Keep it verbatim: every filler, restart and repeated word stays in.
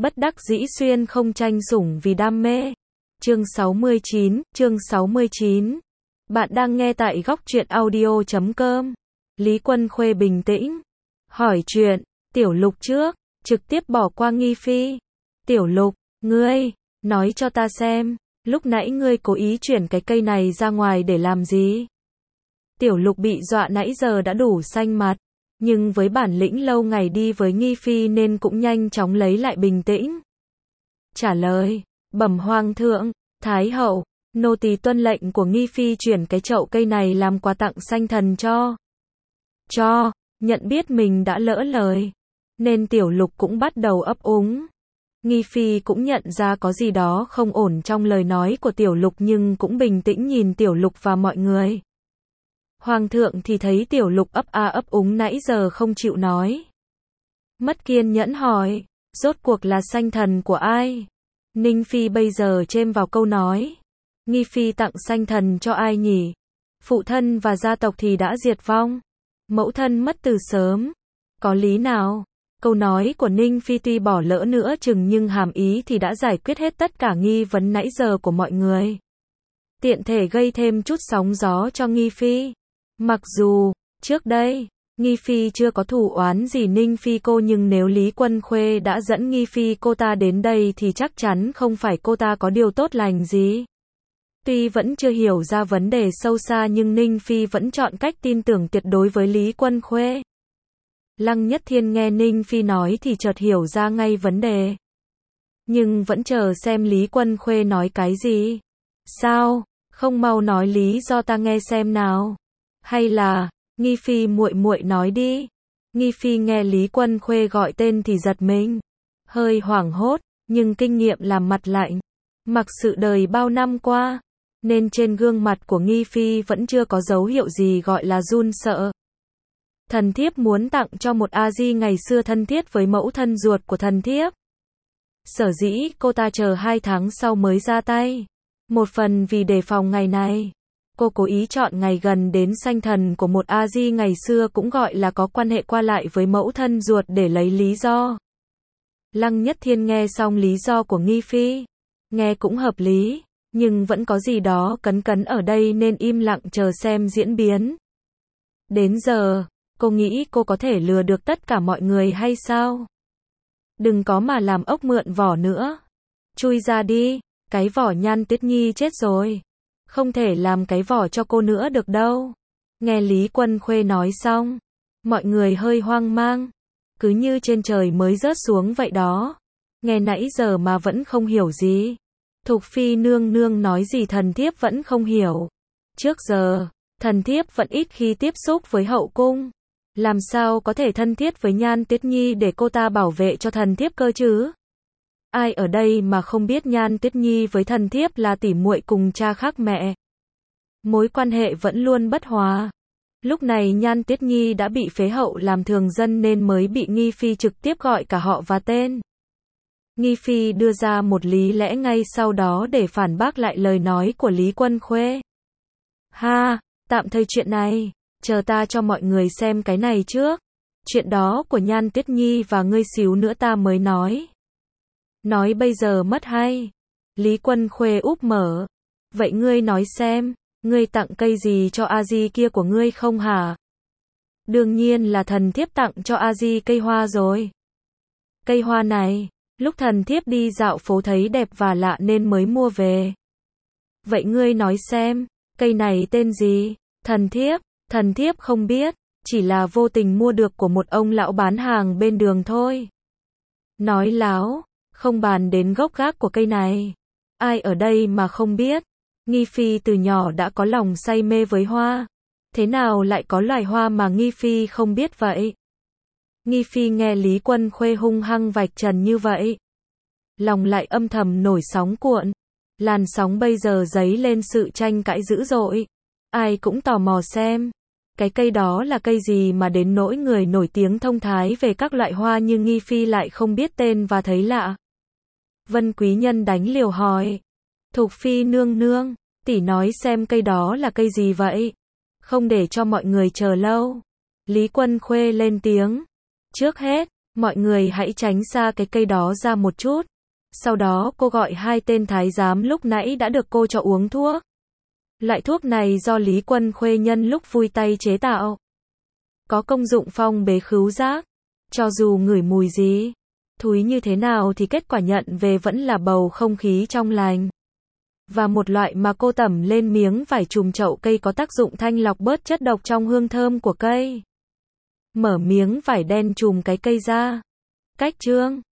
Bất đắc dĩ xuyên không tranh sủng vì đam mê. Chương sáu mươi chín, chương sáu mươi chín. Bạn đang nghe tại góc truyện audio chấm com. Lý Quân Khuê bình tĩnh. Hỏi chuyện, Tiểu Lục trước, trực tiếp bỏ qua nghi phi. Tiểu Lục, ngươi, nói cho ta xem, lúc nãy ngươi cố ý chuyển cái cây này ra ngoài để làm gì? Tiểu Lục bị dọa nãy giờ đã đủ xanh mặt, nhưng với bản lĩnh lâu ngày đi với nghi phi nên cũng nhanh chóng lấy lại bình tĩnh. Trả lời, bẩm hoàng thượng, thái hậu, nô tỳ tuân lệnh của nghi phi chuyển cái chậu cây này làm quà tặng sanh thần cho. Cho, nhận biết mình đã lỡ lời, nên Tiểu Lục cũng bắt đầu ấp úng. Nghi phi cũng nhận ra có gì đó không ổn trong lời nói của Tiểu Lục nhưng cũng bình tĩnh nhìn Tiểu Lục và mọi người. Hoàng thượng thì thấy Tiểu Lục ấp a ấp úng nãy giờ không chịu nói. Mất kiên nhẫn hỏi, rốt cuộc là sanh thần của ai? Ninh phi bây giờ chêm vào câu nói. Nghi phi tặng sanh thần cho ai nhỉ? Phụ thân và gia tộc thì đã diệt vong. Mẫu thân mất từ sớm. Có lý nào? Câu nói của Ninh phi tuy bỏ lỡ nữa chừng nhưng hàm ý thì đã giải quyết hết tất cả nghi vấn nãy giờ của mọi người. Tiện thể gây thêm chút sóng gió cho nghi phi. Mặc dù, trước đây, nghi phi chưa có thù oán gì Ninh phi cô nhưng nếu Lý Quân Khuê đã dẫn nghi phi cô ta đến đây thì chắc chắn không phải cô ta có điều tốt lành gì. Tuy vẫn chưa hiểu ra vấn đề sâu xa nhưng Ninh phi vẫn chọn cách tin tưởng tuyệt đối với Lý Quân Khuê. Lăng Nhất Thiên nghe Ninh phi nói thì chợt hiểu ra ngay vấn đề. Nhưng vẫn chờ xem Lý Quân Khuê nói cái gì. Sao, không mau nói lý do ta nghe xem nào. Hay là, nghi phi muội muội nói đi. Nghi phi nghe Lý Quân Khuê gọi tên thì giật mình. Hơi hoảng hốt, nhưng kinh nghiệm làm mặt lạnh. Mặc sự đời bao năm qua, nên trên gương mặt của nghi phi vẫn chưa có dấu hiệu gì gọi là run sợ. Thần thiếp muốn tặng cho một A-di ngày xưa thân thiết với mẫu thân ruột của thần thiếp. Sở dĩ cô ta chờ hai tháng sau mới ra tay. Một phần vì đề phòng ngày này. Cô cố ý chọn ngày gần đến sanh thần của một A-di ngày xưa cũng gọi là có quan hệ qua lại với mẫu thân ruột để lấy lý do. Lăng Nhất Thiên nghe xong lý do của nghi phi. Nghe cũng hợp lý, nhưng vẫn có gì đó cấn cấn ở đây nên im lặng chờ xem diễn biến. Đến giờ, cô nghĩ cô có thể lừa được tất cả mọi người hay sao? Đừng có mà làm ốc mượn vỏ nữa. Chui ra đi, cái vỏ Nhan Tuyết Nhi chết rồi. Không thể làm cái vỏ cho cô nữa được đâu. Nghe Lý Quân Khuê nói xong, mọi người hơi hoang mang. Cứ như trên trời mới rớt xuống vậy đó. Nghe nãy giờ mà vẫn không hiểu gì. Thục phi nương nương nói gì thần thiếp vẫn không hiểu. Trước giờ, thần thiếp vẫn ít khi tiếp xúc với hậu cung. Làm sao có thể thân thiết với Nhan Tuyết Nhi để cô ta bảo vệ cho thần thiếp cơ chứ? Ai ở đây mà không biết Nhan Tuyết Nhi với thần thiếp là tỉ muội cùng cha khác mẹ. Mối quan hệ vẫn luôn bất hòa. Lúc này Nhan Tuyết Nhi đã bị phế hậu làm thường dân nên mới bị nghi phi trực tiếp gọi cả họ và tên. Nghi phi đưa ra một lý lẽ ngay sau đó để phản bác lại lời nói của Lý Quân Khuê. Ha, tạm thời chuyện này, chờ ta cho mọi người xem cái này trước. Chuyện đó của Nhan Tuyết Nhi và ngươi xíu nữa ta mới nói. Nói bây giờ mất hay. Lý Quân Khuê úp mở. Vậy ngươi nói xem, ngươi tặng cây gì cho A-di kia của ngươi không hả? Đương nhiên là thần thiếp tặng cho A-di cây hoa rồi. Cây hoa này, lúc thần thiếp đi dạo phố thấy đẹp và lạ nên mới mua về. Vậy ngươi nói xem, cây này tên gì? Thần thiếp, thần thiếp không biết, chỉ là vô tình mua được của một ông lão bán hàng bên đường thôi. Nói láo, không bàn đến gốc gác của cây này. Ai ở đây mà không biết, nghi phi từ nhỏ đã có lòng say mê với hoa. Thế nào lại có loài hoa mà nghi phi không biết vậy? Nghi phi nghe Lý Quân Khuê hung hăng vạch trần như vậy. Lòng lại âm thầm nổi sóng cuộn. Làn sóng bây giờ dấy lên sự tranh cãi dữ dội. Ai cũng tò mò xem. Cái cây đó là cây gì mà đến nỗi người nổi tiếng thông thái về các loại hoa như nghi phi lại không biết tên và thấy lạ. Vân Quý Nhân đánh liều hỏi. Thục phi nương nương, tỷ nói xem cây đó là cây gì vậy? Không để cho mọi người chờ lâu. Lý Quân Khuê lên tiếng. Trước hết, Mọi người hãy tránh xa cái cây đó ra một chút. Sau đó cô gọi hai tên thái giám lúc nãy đã được cô cho uống thuốc. Loại thuốc này do Lý Quân Khuê nhân lúc vui tay chế tạo. Có công dụng phong bế khứu giác. Cho dù ngửi mùi gì, thúi như thế nào thì kết quả nhận về vẫn là bầu không khí trong lành. Và một loại mà cô tẩm lên miếng vải chùm chậu cây có tác dụng thanh lọc bớt chất độc trong hương thơm của cây. Mở miếng vải đen chùm cái cây ra. Cách trương